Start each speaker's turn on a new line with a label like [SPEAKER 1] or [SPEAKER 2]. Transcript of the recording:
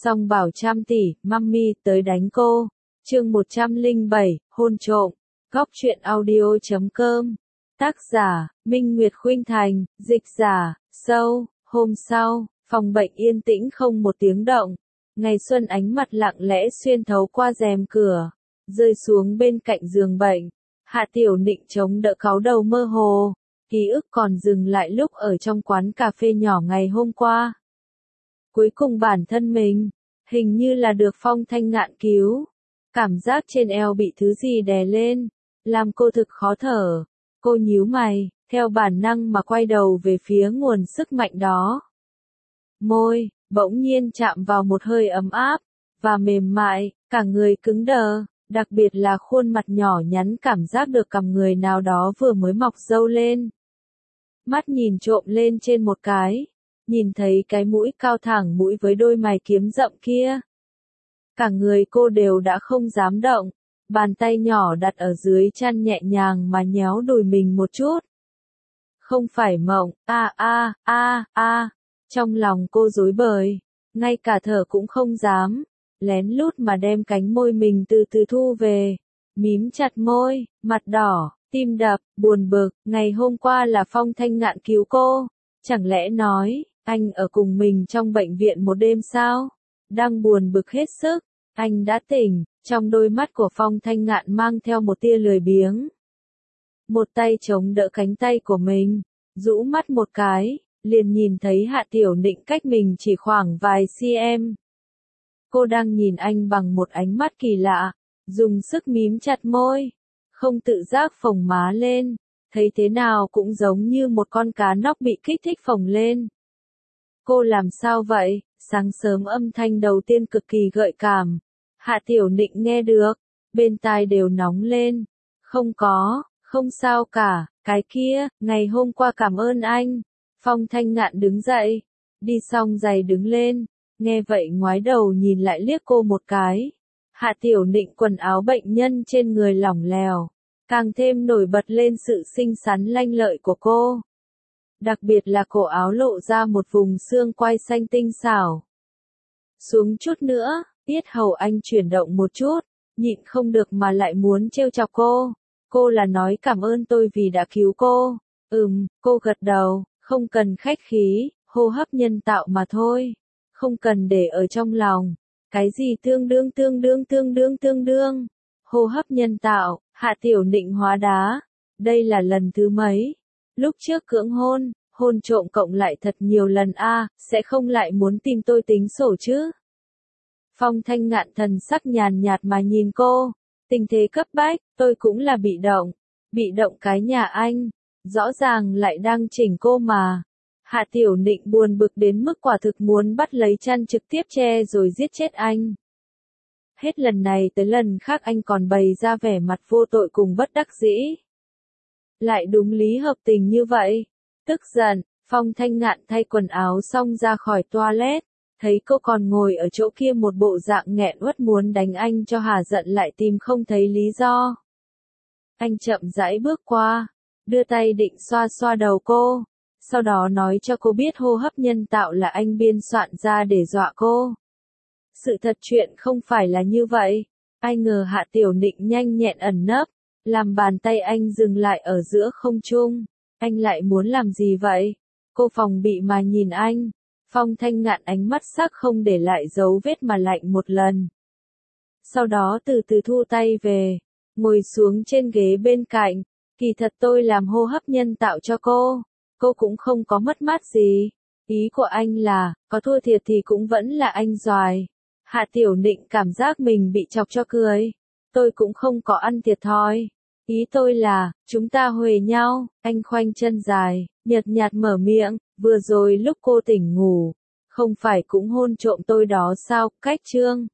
[SPEAKER 1] Song bảo trăm tỷ, mummy tới đánh cô. Chương 107, hôn trộm. Góc truyện audio.com. Tác giả, Minh Nguyệt Khuynh Thành, dịch giả, Sâu. Hôm sau, phòng bệnh yên tĩnh không một tiếng động. Ngày xuân ánh mặt lặng lẽ xuyên thấu qua rèm cửa, rơi xuống bên cạnh giường bệnh. Hạ Tiểu Nịnh chống đỡ cáu đầu mơ hồ, ký ức còn dừng lại lúc ở trong quán cà phê nhỏ ngày hôm qua. Cuối cùng bản thân mình, hình như là được Phong Thanh Ngạn cứu. Cảm giác trên eo bị thứ gì đè lên, làm cô thực khó thở. Cô nhíu mày, theo bản năng mà quay đầu về phía nguồn sức mạnh đó. Môi, bỗng nhiên chạm vào một hơi ấm áp, và mềm mại, cả người cứng đờ, đặc biệt là khuôn mặt nhỏ nhắn cảm giác được cằm người nào đó vừa mới mọc râu lên. Mắt nhìn trộm lên trên một cái, nhìn thấy cái mũi cao thẳng mũi với đôi mày kiếm rậm kia. Cả người cô đều đã không dám động, bàn tay nhỏ đặt ở dưới chăn nhẹ nhàng mà nhéo đùi mình một chút. Không phải mộng, trong lòng cô rối bời, ngay cả thở cũng không dám, lén lút mà đem cánh môi mình từ từ thu về, mím chặt môi, mặt đỏ, tim đập, buồn bực, ngày hôm qua là Phong Thanh Ngạn cứu cô, chẳng lẽ nói, anh ở cùng mình trong bệnh viện một đêm sao? Đang buồn bực hết sức, anh đã tỉnh, trong đôi mắt của Phong Thanh Ngạn mang theo một tia lười biếng. Một tay chống đỡ cánh tay của mình, rũ mắt một cái, liền nhìn thấy Hạ Tiểu Nịnh cách mình chỉ khoảng vài cm. Cô đang nhìn anh bằng một ánh mắt kỳ lạ, dùng sức mím chặt môi, không tự giác phồng má lên, thấy thế nào cũng giống như một con cá nóc bị kích thích phồng lên. Cô làm sao vậy? Sáng sớm âm thanh đầu tiên cực kỳ gợi cảm. Hạ Tiểu Nịnh nghe được, bên tai đều nóng lên. Không sao cả, cái kia, ngày hôm qua cảm ơn anh. Phong Thanh Ngạn đứng dậy, đi xong giày đứng lên, nghe vậy ngoái đầu nhìn lại liếc cô một cái. Hạ Tiểu Nịnh quần áo bệnh nhân trên người lỏng lẻo, càng thêm nổi bật lên sự xinh xắn lanh lợi của cô. Đặc biệt là cổ áo lộ ra một vùng xương quai xanh tinh xảo. Xuống chút nữa, yết hầu anh chuyển động một chút, nhịn không được mà lại muốn trêu chọc cô. Cô là nói cảm ơn tôi vì đã cứu cô. Cô gật đầu, không cần khách khí, hô hấp nhân tạo mà thôi. Không cần để ở trong lòng. Cái gì tương đương. Hô hấp nhân tạo, Hạ Tiểu Nịnh hóa đá. Đây là lần thứ mấy? Lúc trước cưỡng hôn trộm cộng lại thật nhiều lần sẽ không lại muốn tìm tôi tính sổ chứ? Phong Thanh Ngạn thần sắc nhàn nhạt mà nhìn cô, tình thế cấp bách, tôi cũng là bị động cái nhà anh, rõ ràng lại đang chỉnh cô mà. Hạ Tiểu Nịnh buồn bực đến mức quả thực muốn bắt lấy chăn trực tiếp che rồi giết chết anh. Hết lần này tới lần khác anh còn bày ra vẻ mặt vô tội cùng bất đắc dĩ. Lại đúng lý hợp tình như vậy. Tức giận, Phong Thanh Ngạn thay quần áo xong ra khỏi toilet, thấy cô còn ngồi ở chỗ kia một bộ dạng nghẹn uất muốn đánh anh cho hả giận lại tìm không thấy lý do. Anh chậm rãi bước qua, đưa tay định xoa xoa đầu cô, sau đó nói cho cô biết hô hấp nhân tạo là anh biên soạn ra để dọa cô. Sự thật chuyện không phải là như vậy, ai ngờ Hạ Tiểu Nịnh nhanh nhẹn ẩn nấp, làm bàn tay anh dừng lại ở giữa không trung. Anh lại muốn làm gì vậy? Cô phòng bị mà nhìn anh. Phong Thanh Ngạn ánh mắt sắc không để lại dấu vết mà lạnh một lần. Sau đó từ từ thu tay về, ngồi xuống trên ghế bên cạnh. Kỳ thật tôi làm hô hấp nhân tạo cho cô cũng không có mất mát gì. Ý của anh là, có thua thiệt thì cũng vẫn là anh doài. Hạ Tiểu Nịnh cảm giác mình bị chọc cho cười. Tôi cũng không có ăn thiệt thòi. Ý tôi là, chúng ta huề nhau, anh khoanh chân dài, nhợt nhạt mở miệng, vừa rồi lúc cô tỉnh ngủ, không phải cũng hôn trộm tôi đó sao, cách chương.